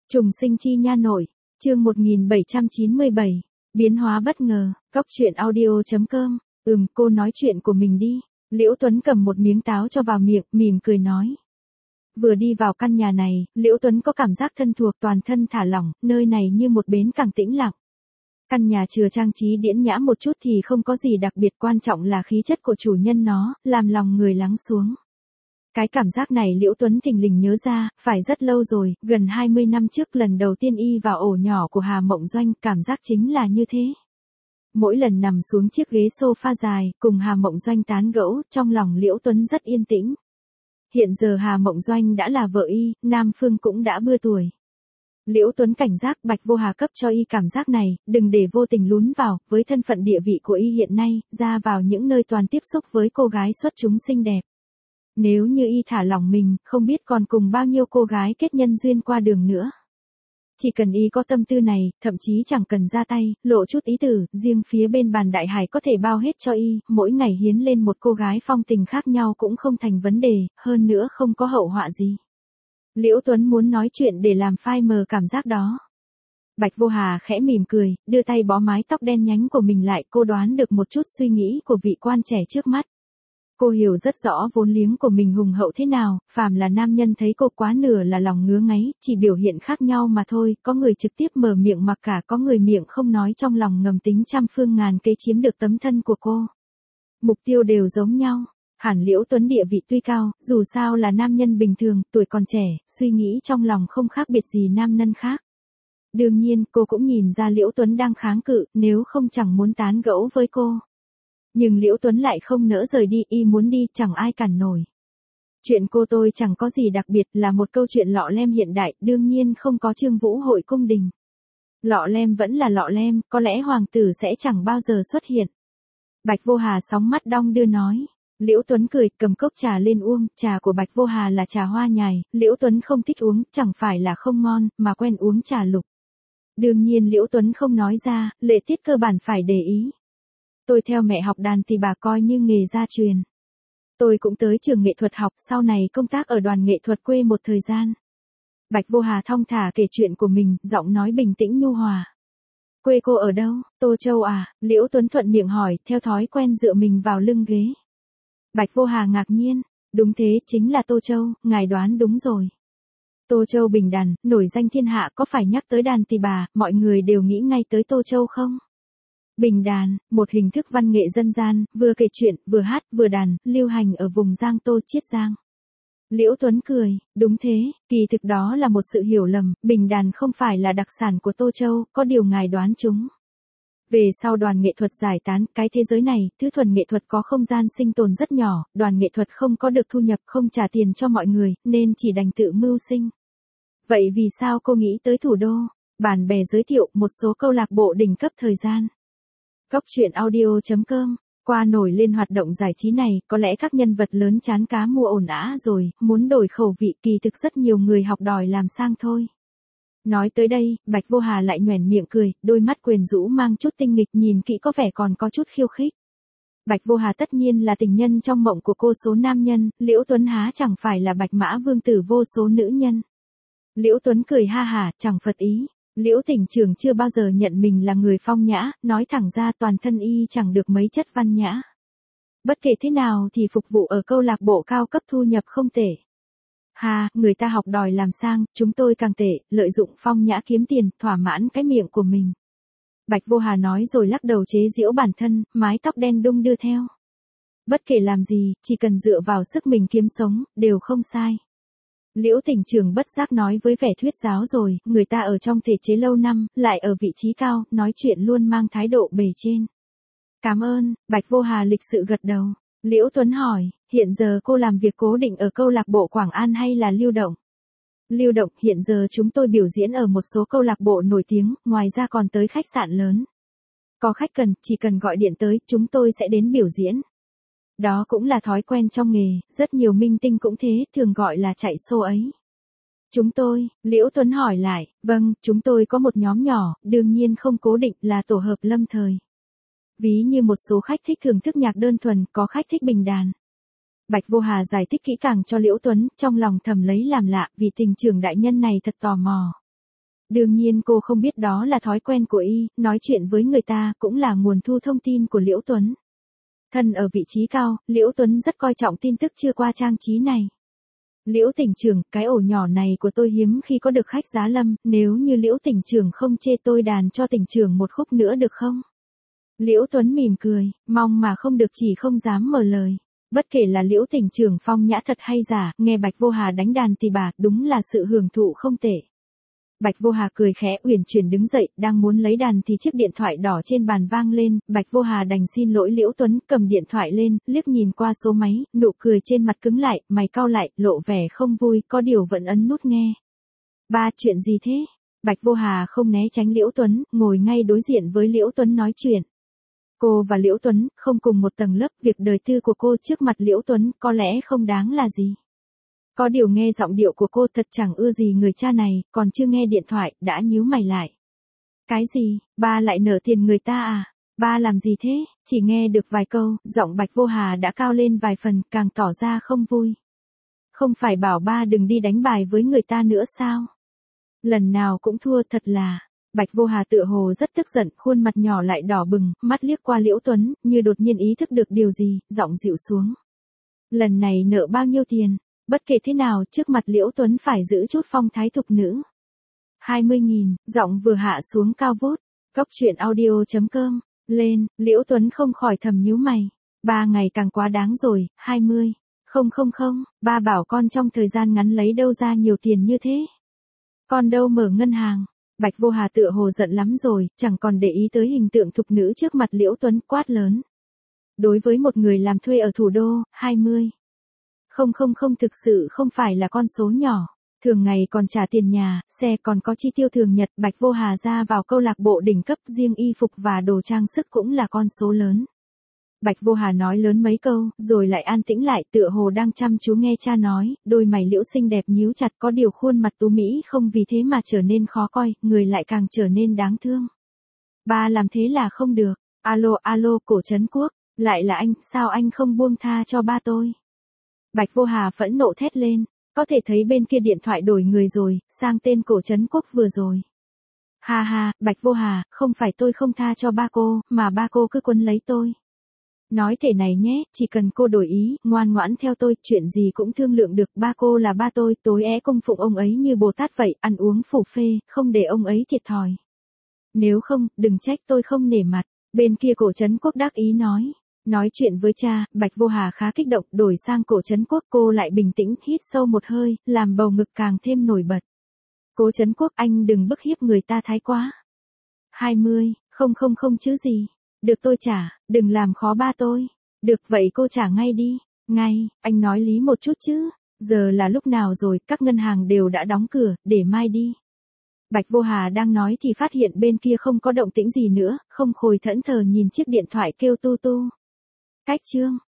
Trùng sinh chi nha nội, chương 1797, biến hóa bất ngờ, Cóc truyện audio.com, cô nói chuyện của mình đi. Liễu Tuấn cầm một miếng táo cho vào miệng, mỉm cười nói. Vừa đi vào căn nhà này, Liễu Tuấn có cảm giác thân thuộc, toàn thân thả lỏng, nơi này như một bến cảng tĩnh lặng. Căn nhà chừa trang trí điển nhã một chút thì không có gì đặc biệt, quan trọng là khí chất của chủ nhân nó, làm lòng người lắng xuống. Cái cảm giác này Liễu Tuấn thình lình nhớ ra, phải rất lâu rồi, gần 20 năm trước lần đầu tiên y vào ổ nhỏ của Hà Mộng Doanh, cảm giác chính là như thế. Mỗi lần nằm xuống chiếc ghế sofa dài, cùng Hà Mộng Doanh tán gẫu, trong lòng Liễu Tuấn rất yên tĩnh. Hiện giờ Hà Mộng Doanh đã là vợ y, Nam Phương cũng đã bưa tuổi. Liễu Tuấn cảnh giác Bạch Vô Hà cấp cho y cảm giác này, đừng để vô tình lún vào, với thân phận địa vị của y hiện nay, ra vào những nơi toàn tiếp xúc với cô gái xuất chúng xinh đẹp. Nếu như y thả lỏng mình, không biết còn cùng bao nhiêu cô gái kết nhân duyên qua đường nữa. Chỉ cần y có tâm tư này, thậm chí chẳng cần ra tay, lộ chút ý tử, riêng phía bên bàn đại hải có thể bao hết cho y, mỗi ngày hiến lên một cô gái phong tình khác nhau cũng không thành vấn đề, hơn nữa không có hậu họa gì. Liễu Tuấn muốn nói chuyện để làm phai mờ cảm giác đó. Bạch Vô Hà khẽ mỉm cười, đưa tay bó mái tóc đen nhánh của mình lại, cô đoán được một chút suy nghĩ của vị quan trẻ trước mắt. Cô hiểu rất rõ vốn liếng của mình hùng hậu thế nào, phàm là nam nhân thấy cô quá nửa là lòng ngứa ngáy, chỉ biểu hiện khác nhau mà thôi, có người trực tiếp mở miệng mặc cả, có người miệng không nói trong lòng ngầm tính trăm phương ngàn kế chiếm được tấm thân của cô. Mục tiêu đều giống nhau. Hàn Liễu Tuấn địa vị tuy cao, dù sao là nam nhân bình thường, tuổi còn trẻ, suy nghĩ trong lòng không khác biệt gì nam nhân khác. Đương nhiên, cô cũng nhìn ra Liễu Tuấn đang kháng cự, nếu không chẳng muốn tán gẫu với cô. Nhưng Liễu Tuấn lại không nỡ rời đi, y muốn đi, chẳng ai cản nổi. Chuyện cô tôi chẳng có gì đặc biệt, là một câu chuyện lọ lem hiện đại, đương nhiên không có Trương Vũ hội cung đình. Lọ lem vẫn là lọ lem, có lẽ hoàng tử sẽ chẳng bao giờ xuất hiện. Bạch Vô Hà sóng mắt đong đưa nói. Liễu Tuấn cười, cầm cốc trà lên uống, trà của Bạch Vô Hà là trà hoa nhài, Liễu Tuấn không thích uống, chẳng phải là không ngon, mà quen uống trà lục. Đương nhiên Liễu Tuấn không nói ra, lệ tiết cơ bản phải để ý. Tôi theo mẹ học đàn thì bà coi như nghề gia truyền. Tôi cũng tới trường nghệ thuật học, sau này công tác ở đoàn nghệ thuật quê một thời gian. Bạch Vô Hà thong thả kể chuyện của mình, giọng nói bình tĩnh nhu hòa. Quê cô ở đâu? Tô Châu à? Liễu Tuấn thuận miệng hỏi, theo thói quen dựa mình vào lưng ghế. Bạch Vô Hà ngạc nhiên, đúng thế, chính là Tô Châu, ngài đoán đúng rồi. Tô Châu Bình Đàn, nổi danh thiên hạ, có phải nhắc tới đàn tỳ bà, mọi người đều nghĩ ngay tới Tô Châu không? Bình đàn, một hình thức văn nghệ dân gian, vừa kể chuyện, vừa hát, vừa đàn, lưu hành ở vùng Giang Tô Chiết Giang. Liễu Tuấn cười, đúng thế, kỳ thực đó là một sự hiểu lầm, bình đàn không phải là đặc sản của Tô Châu, có điều ngài đoán chúng. Về sau đoàn nghệ thuật giải tán, cái thế giới này, thứ thuần nghệ thuật có không gian sinh tồn rất nhỏ, đoàn nghệ thuật không có được thu nhập, không trả tiền cho mọi người, nên chỉ đành tự mưu sinh. Vậy vì sao cô nghĩ tới thủ đô? Bạn bè giới thiệu một số câu lạc bộ đỉnh cấp thời gian. Cóc truyện audio.com, qua nổi lên hoạt động giải trí này, có lẽ các nhân vật lớn chán cá mua ồn ào rồi, muốn đổi khẩu vị, kỳ thực rất nhiều người học đòi làm sang thôi. Nói tới đây, Bạch Vô Hà lại nhoẻn miệng cười, đôi mắt quyến rũ mang chút tinh nghịch, nhìn kỹ có vẻ còn có chút khiêu khích. Bạch Vô Hà tất nhiên là tình nhân trong mộng của cô số nam nhân, Liễu Tuấn há chẳng phải là Bạch Mã Vương tử vô số nữ nhân. Liễu Tuấn cười ha hả, chẳng phật ý. Liễu tỉnh trưởng chưa bao giờ nhận mình là người phong nhã, nói thẳng ra toàn thân y chẳng được mấy chất văn nhã. Bất kể thế nào thì phục vụ ở câu lạc bộ cao cấp thu nhập không tệ. Hà, người ta học đòi làm sang, chúng tôi càng tệ, lợi dụng phong nhã kiếm tiền, thỏa mãn cái miệng của mình. Bạch Vô Hà nói rồi lắc đầu chế giễu bản thân, mái tóc đen đung đưa theo. Bất kể làm gì, chỉ cần dựa vào sức mình kiếm sống, đều không sai. Liễu tỉnh trưởng bất giác nói với vẻ thuyết giáo rồi, người ta ở trong thể chế lâu năm, lại ở vị trí cao, nói chuyện luôn mang thái độ bề trên. Cảm ơn, Bạch Vô Hà lịch sự gật đầu. Liễu Tuấn hỏi, hiện giờ cô làm việc cố định ở câu lạc bộ Quảng An hay là lưu động? Lưu động, hiện giờ chúng tôi biểu diễn ở một số câu lạc bộ nổi tiếng, ngoài ra còn tới khách sạn lớn. Có khách cần, chỉ cần gọi điện tới, chúng tôi sẽ đến biểu diễn. Đó cũng là thói quen trong nghề, rất nhiều minh tinh cũng thế, thường gọi là chạy show ấy. Chúng tôi, Liễu Tuấn hỏi lại, vâng, chúng tôi có một nhóm nhỏ, đương nhiên không cố định, là tổ hợp lâm thời. Ví như một số khách thích thưởng thức nhạc đơn thuần, có khách thích bình đàn. Bạch Vô Hà giải thích kỹ càng cho Liễu Tuấn, trong lòng thầm lấy làm lạ, vì tình trưởng đại nhân này thật tò mò. Đương nhiên cô không biết đó là thói quen của y, nói chuyện với người ta cũng là nguồn thu thông tin của Liễu Tuấn. Thân ở vị trí cao, Liễu Tuấn rất coi trọng tin tức chưa qua trang trí này. Liễu tỉnh trưởng, cái ổ nhỏ này của tôi hiếm khi có được khách giá lâm, nếu như Liễu tỉnh trưởng không chê tôi đàn cho tỉnh trưởng một khúc nữa được không? Liễu Tuấn mỉm cười, mong mà không được chỉ không dám mở lời. Bất kể là Liễu tỉnh trưởng phong nhã thật hay giả, nghe Bạch Vô Hà đánh đàn thì bà đúng là sự hưởng thụ không tệ. Bạch Vô Hà cười khẽ uyển chuyển đứng dậy, đang muốn lấy đàn thì chiếc điện thoại đỏ trên bàn vang lên, Bạch Vô Hà đành xin lỗi Liễu Tuấn, cầm điện thoại lên, liếc nhìn qua số máy, nụ cười trên mặt cứng lại, mày cau lại, lộ vẻ không vui, có điều vẫn ấn nút nghe. Ba, chuyện gì thế? Bạch Vô Hà không né tránh Liễu Tuấn, ngồi ngay đối diện với Liễu Tuấn nói chuyện. Cô và Liễu Tuấn không cùng một tầng lớp, việc đời tư của cô trước mặt Liễu Tuấn có lẽ không đáng là gì. Có điều nghe giọng điệu của cô thật chẳng ưa gì người cha này, còn chưa nghe điện thoại, đã nhíu mày lại. Cái gì, ba lại nợ tiền người ta à? Ba làm gì thế? Chỉ nghe được vài câu, giọng Bạch Vô Hà đã cao lên vài phần, càng tỏ ra không vui. Không phải bảo ba đừng đi đánh bài với người ta nữa sao? Lần nào cũng thua thật là... Bạch Vô Hà tựa hồ rất tức giận, khuôn mặt nhỏ lại đỏ bừng, mắt liếc qua Liễu Tuấn, như đột nhiên ý thức được điều gì, giọng dịu xuống. Lần này nợ bao nhiêu tiền? Bất kể thế nào, trước mặt Liễu Tuấn phải giữ chút phong thái thục nữ. 20.000, giọng vừa hạ xuống cao vút. Cốc truyện audio.com, lên, Liễu Tuấn không khỏi thầm nhíu mày. 3 ngày càng quá đáng rồi, 20. Không, ba bảo con trong thời gian ngắn lấy đâu ra nhiều tiền như thế. Con đâu mở ngân hàng. Bạch Vô Hà tựa hồ giận lắm rồi, chẳng còn để ý tới hình tượng thục nữ trước mặt Liễu Tuấn, quát lớn. Đối với một người làm thuê ở thủ đô, 20. Không thực sự không phải là con số nhỏ. Thường ngày còn trả tiền nhà, xe còn có chi tiêu thường nhật. Bạch Vô Hà ra vào câu lạc bộ đỉnh cấp, riêng y phục và đồ trang sức cũng là con số lớn. Bạch Vô Hà nói lớn mấy câu, rồi lại an tĩnh lại, tựa hồ đang chăm chú nghe cha nói, đôi mày liễu xinh đẹp nhíu chặt, có điều khuôn mặt tú mỹ không vì thế mà trở nên khó coi, người lại càng trở nên đáng thương. Ba làm thế là không được. Alo, Cổ Trấn Quốc, lại là anh, sao anh không buông tha cho ba tôi? Bạch Vô Hà phẫn nộ thét lên, có thể thấy bên kia điện thoại đổi người rồi, sang tên Cổ Trấn Quốc vừa rồi. Ha, Bạch Vô Hà, không phải tôi không tha cho ba cô, mà ba cô cứ quấn lấy tôi. Nói thể này nhé, chỉ cần cô đổi ý, ngoan ngoãn theo tôi, chuyện gì cũng thương lượng được, ba cô là ba tôi, tối cung phụng ông ấy như Bồ Tát vậy, ăn uống phủ phê, không để ông ấy thiệt thòi. Nếu không, đừng trách tôi không nể mặt, bên kia Cổ Trấn Quốc đắc ý nói. Nói chuyện với cha, Bạch Vô Hà khá kích động, đổi sang Cổ Trấn Quốc, cô lại bình tĩnh, hít sâu một hơi, làm bầu ngực càng thêm nổi bật. Cố Trấn Quốc, anh đừng bức hiếp người ta thái quá. 20, không chứ gì. Được tôi trả, đừng làm khó ba tôi. Được vậy cô trả ngay đi. Ngay, anh nói lý một chút chứ. Giờ là lúc nào rồi, các ngân hàng đều đã đóng cửa, để mai đi. Bạch Vô Hà đang nói thì phát hiện bên kia không có động tĩnh gì nữa, không khồi thẫn thờ nhìn chiếc điện thoại kêu tu tu. Cách chương.